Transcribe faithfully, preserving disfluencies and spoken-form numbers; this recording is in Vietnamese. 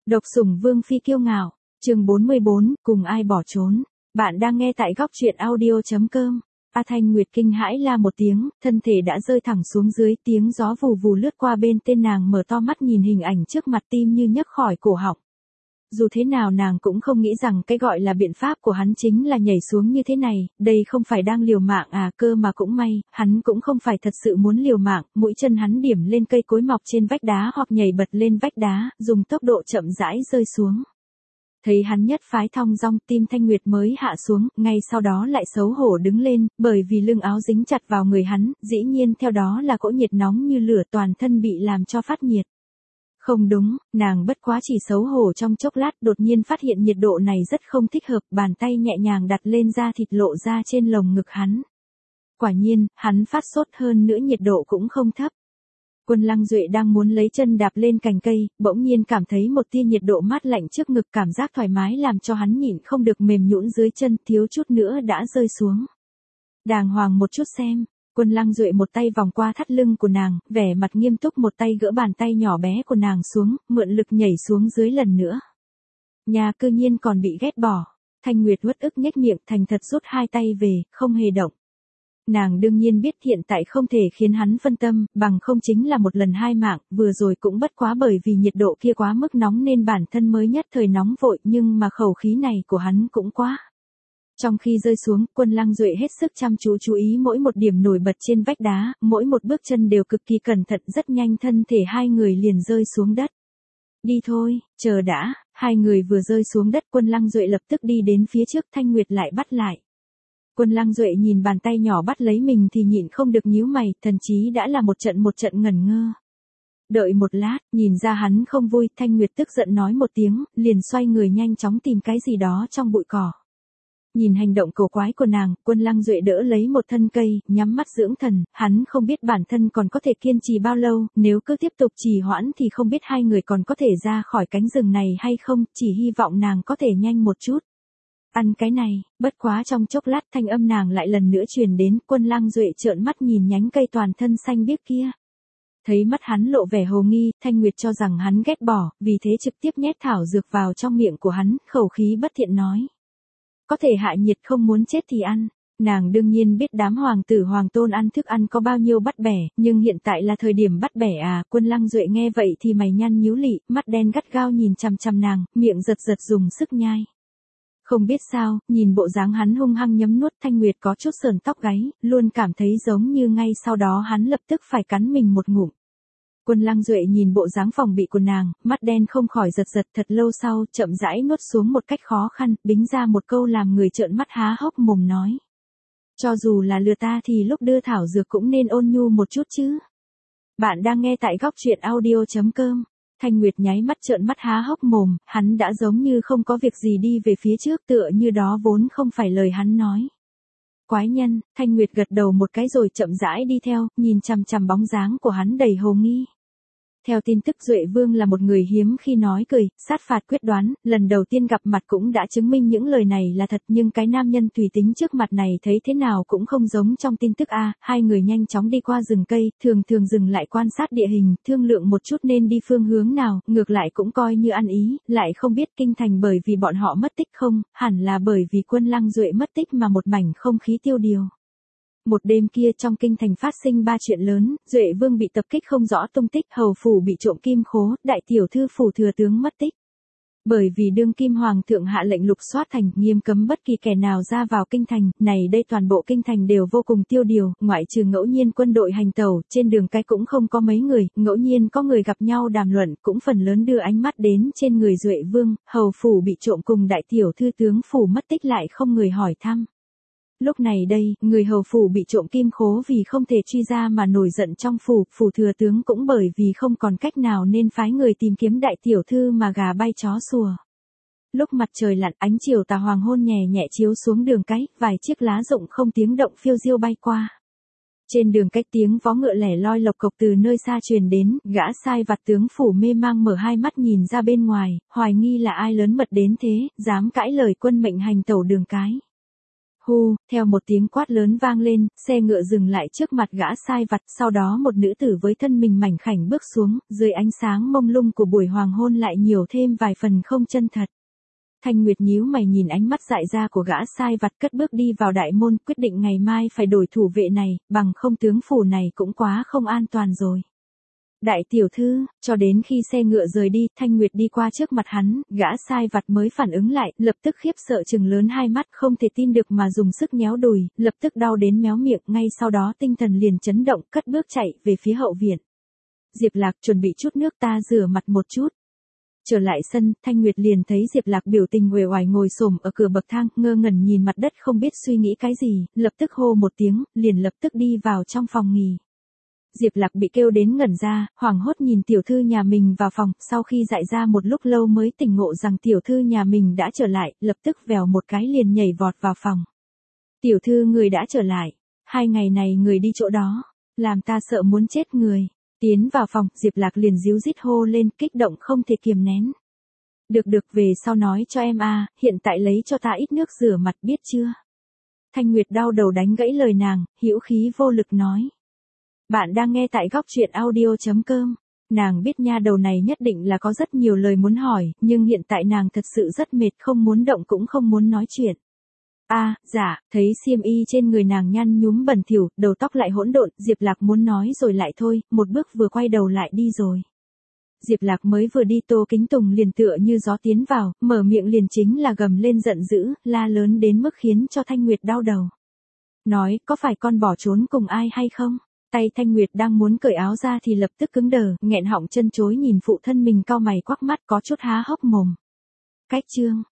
Độc sủng vương phi kiêu ngạo, chương bốn mươi bốn, cùng ai bỏ trốn. Bạn đang nghe tại góc truyện audio.com. A Thanh Nguyệt kinh hãi la một tiếng, thân thể đã rơi thẳng xuống dưới, tiếng gió vù vù lướt qua bên tên nàng, mở to mắt nhìn hình ảnh trước mặt, tim như nhấc khỏi cổ họng. Dù thế nào nàng cũng không nghĩ rằng cái gọi là biện pháp của hắn chính là nhảy xuống như thế này, đây không phải đang liều mạng à, cơ mà cũng may, hắn cũng không phải thật sự muốn liều mạng, mũi chân hắn điểm lên cây cối mọc trên vách đá hoặc nhảy bật lên vách đá, dùng tốc độ chậm rãi rơi xuống. Thấy hắn nhất phái thong dong, tim Thanh Nguyệt mới hạ xuống, ngay sau đó lại xấu hổ đứng lên, bởi vì lưng áo dính chặt vào người hắn, dĩ nhiên theo đó là cỗ nhiệt nóng như lửa, toàn thân bị làm cho phát nhiệt. Không đúng, nàng bất quá chỉ xấu hổ trong chốc lát, đột nhiên phát hiện nhiệt độ này rất không thích hợp, bàn tay nhẹ nhàng đặt lên da thịt lộ ra trên lồng ngực hắn. Quả nhiên, hắn phát sốt, hơn nữa nhiệt độ cũng không thấp. Quân Lăng Duệ đang muốn lấy chân đạp lên cành cây, bỗng nhiên cảm thấy một tia nhiệt độ mát lạnh trước ngực, cảm giác thoải mái làm cho hắn nhịn không được mềm nhũn dưới chân, thiếu chút nữa đã rơi xuống. Đàng hoàng một chút xem. Quân Lăng Duệ một tay vòng qua thắt lưng của nàng, vẻ mặt nghiêm túc, một tay gỡ bàn tay nhỏ bé của nàng xuống, mượn lực nhảy xuống dưới lần nữa. Nhà cư nhiên còn bị ghét bỏ. Thanh Nguyệt uất ức nhếch miệng, thành thật rút hai tay về, không hề động. Nàng đương nhiên biết hiện tại không thể khiến hắn phân tâm, bằng không chính là một lần hai mạng, vừa rồi cũng bất quá bởi vì nhiệt độ kia quá mức nóng nên bản thân mới nhất thời nóng vội, nhưng mà khẩu khí này của hắn cũng quá. Trong khi rơi xuống, Quân Lăng Duệ hết sức chăm chú chú ý mỗi một điểm nổi bật trên vách đá, mỗi một bước chân đều cực kỳ cẩn thận, rất nhanh thân thể hai người liền rơi xuống đất. Đi thôi, chờ đã, hai người vừa rơi xuống đất, Quân Lăng Duệ lập tức đi đến phía trước, Thanh Nguyệt lại bắt lại. Quân Lăng Duệ nhìn bàn tay nhỏ bắt lấy mình thì nhịn không được nhíu mày, thần chí đã là một trận một trận ngẩn ngơ. Đợi một lát, nhìn ra hắn không vui, Thanh Nguyệt tức giận nói một tiếng, liền xoay người nhanh chóng tìm cái gì đó trong bụi cỏ. Nhìn hành động cổ quái của nàng, Quân Lăng Duệ đỡ lấy một thân cây, nhắm mắt dưỡng thần, hắn không biết bản thân còn có thể kiên trì bao lâu, nếu cứ tiếp tục trì hoãn thì không biết hai người còn có thể ra khỏi cánh rừng này hay không, chỉ hy vọng nàng có thể nhanh một chút. Ăn cái này, bất quá trong chốc lát thanh âm nàng lại lần nữa truyền đến, Quân Lăng Duệ trợn mắt nhìn nhánh cây toàn thân xanh biếc kia. Thấy mắt hắn lộ vẻ hồ nghi, Thanh Nguyệt cho rằng hắn ghét bỏ, vì thế trực tiếp nhét thảo dược vào trong miệng của hắn, khẩu khí bất thiện nói. Có thể hạ nhiệt, không muốn chết thì ăn. Nàng đương nhiên biết đám hoàng tử hoàng tôn ăn thức ăn có bao nhiêu bắt bẻ, nhưng hiện tại là thời điểm bắt bẻ à. Quân Lăng Duệ nghe vậy thì mày nhăn nhíu lị, mắt đen gắt gao nhìn chằm chằm nàng, miệng giật giật dùng sức nhai. Không biết sao, nhìn bộ dáng hắn hung hăng nhấm nuốt, Thanh Nguyệt có chút sờn tóc gáy, luôn cảm thấy giống như ngay sau đó hắn lập tức phải cắn mình một ngụm. Quân Lăng Duệ nhìn bộ dáng phòng bị của nàng, mắt đen không khỏi giật giật, thật lâu sau, chậm rãi nuốt xuống một cách khó khăn, bính ra một câu làm người trợn mắt há hốc mồm nói. Cho dù là lừa ta thì lúc đưa thảo dược cũng nên ôn nhu một chút chứ. Bạn đang nghe tại góc truyện audio.com. Thanh Nguyệt nháy mắt trợn mắt há hốc mồm, hắn đã giống như không có việc gì đi về phía trước, tựa như đó vốn không phải lời hắn nói. Quái nhân, Thanh Nguyệt gật đầu một cái rồi chậm rãi đi theo, nhìn chằm chằm bóng dáng của hắn đầy hồ nghi. Theo tin tức, Duệ Vương là một người hiếm khi nói cười, sát phạt quyết đoán, lần đầu tiên gặp mặt cũng đã chứng minh những lời này là thật, nhưng cái nam nhân tùy tính trước mặt này thấy thế nào cũng không giống trong tin tức a. Hai người nhanh chóng đi qua rừng cây, thường thường dừng lại quan sát địa hình, thương lượng một chút nên đi phương hướng nào, ngược lại cũng coi như ăn ý, lại không biết kinh thành bởi vì bọn họ mất tích không, hẳn là bởi vì Quân Lăng Duệ mất tích mà một mảnh không khí tiêu điều. Một đêm kia trong kinh thành phát sinh ba chuyện lớn, Duệ Vương bị tập kích không rõ tung tích, hầu phủ bị trộm kim khố, đại tiểu thư phủ thừa tướng mất tích. Bởi vì đương kim hoàng thượng hạ lệnh lục soát thành, nghiêm cấm bất kỳ kẻ nào ra vào kinh thành, này đây toàn bộ kinh thành đều vô cùng tiêu điều, ngoại trừ ngẫu nhiên quân đội hành tẩu, trên đường cái cũng không có mấy người, ngẫu nhiên có người gặp nhau đàm luận, cũng phần lớn đưa ánh mắt đến trên người Duệ Vương, hầu phủ bị trộm cùng đại tiểu thư tướng phủ mất tích lại không người hỏi thăm. Lúc này đây, người hầu phủ bị trộm kim khố vì không thể truy ra mà nổi giận trong phủ, phủ thừa tướng cũng bởi vì không còn cách nào nên phái người tìm kiếm đại tiểu thư mà gà bay chó sủa. Lúc mặt trời lặn, ánh chiều tà hoàng hôn nhẹ nhẹ chiếu xuống đường cái, vài chiếc lá rụng không tiếng động phiêu diêu bay qua. Trên đường cách tiếng vó ngựa lẻ loi lộc cộc từ nơi xa truyền đến, gã sai vặt tướng phủ mê mang mở hai mắt nhìn ra bên ngoài, hoài nghi là ai lớn mật đến thế, dám cãi lời quân mệnh hành tẩu đường cái. Hu, theo một tiếng quát lớn vang lên, xe ngựa dừng lại trước mặt gã sai vặt, sau đó một nữ tử với thân mình mảnh khảnh bước xuống, dưới ánh sáng mông lung của buổi hoàng hôn lại nhiều thêm vài phần không chân thật. Thanh Nguyệt nhíu mày nhìn ánh mắt dại ra của gã sai vặt cất bước đi vào đại môn, quyết định ngày mai phải đổi thủ vệ này, bằng không tướng phủ này cũng quá không an toàn rồi. Đại tiểu thư, cho đến khi xe ngựa rời đi, Thanh Nguyệt đi qua trước mặt hắn, gã sai vặt mới phản ứng lại, lập tức khiếp sợ trừng lớn hai mắt, không thể tin được mà dùng sức nhéo đùi, lập tức đau đến méo miệng, ngay sau đó tinh thần liền chấn động, cất bước chạy về phía hậu viện. Diệp Lạc, chuẩn bị chút nước ta rửa mặt một chút. Trở lại sân, Thanh Nguyệt liền thấy Diệp Lạc biểu tình uể oải ngồi xổm ở cửa bậc thang, ngơ ngẩn nhìn mặt đất không biết suy nghĩ cái gì, lập tức hô một tiếng, liền lập tức đi vào trong phòng nghỉ. Diệp Lạc bị kêu đến ngẩn ra, hoảng hốt nhìn tiểu thư nhà mình vào phòng, sau khi dại ra một lúc lâu mới tỉnh ngộ rằng tiểu thư nhà mình đã trở lại, lập tức vèo một cái liền nhảy vọt vào phòng. Tiểu thư người đã trở lại, hai ngày này người đi chỗ đó, làm ta sợ muốn chết người. Tiến vào phòng, Diệp Lạc liền díu dít hô lên, kích động không thể kiềm nén. Được được, về sau nói cho em a, hiện tại lấy cho ta ít nước rửa mặt biết chưa? Thanh Nguyệt đau đầu đánh gãy lời nàng, hữu khí vô lực nói. Bạn đang nghe tại góc truyện audio chấm com. Nàng biết nha đầu này nhất định là có rất nhiều lời muốn hỏi, nhưng hiện tại nàng thật sự rất mệt, không muốn động cũng không muốn nói chuyện. A, à, dạ, thấy xiêm y trên người nàng nhăn nhúm bẩn thỉu, đầu tóc lại hỗn độn, Diệp Lạc muốn nói rồi lại thôi, một bước vừa quay đầu lại đi rồi. Diệp Lạc mới vừa đi, Tô Kính Tùng liền tựa như gió tiến vào, mở miệng liền chính là gầm lên giận dữ, la lớn đến mức khiến cho Thanh Nguyệt đau đầu. Nói, có phải con bỏ trốn cùng ai hay không? Tay Thanh Nguyệt đang muốn cởi áo ra thì lập tức cứng đờ, nghẹn họng chân chối nhìn phụ thân mình cau mày quắc mắt có chút há hốc mồm. Cách chương,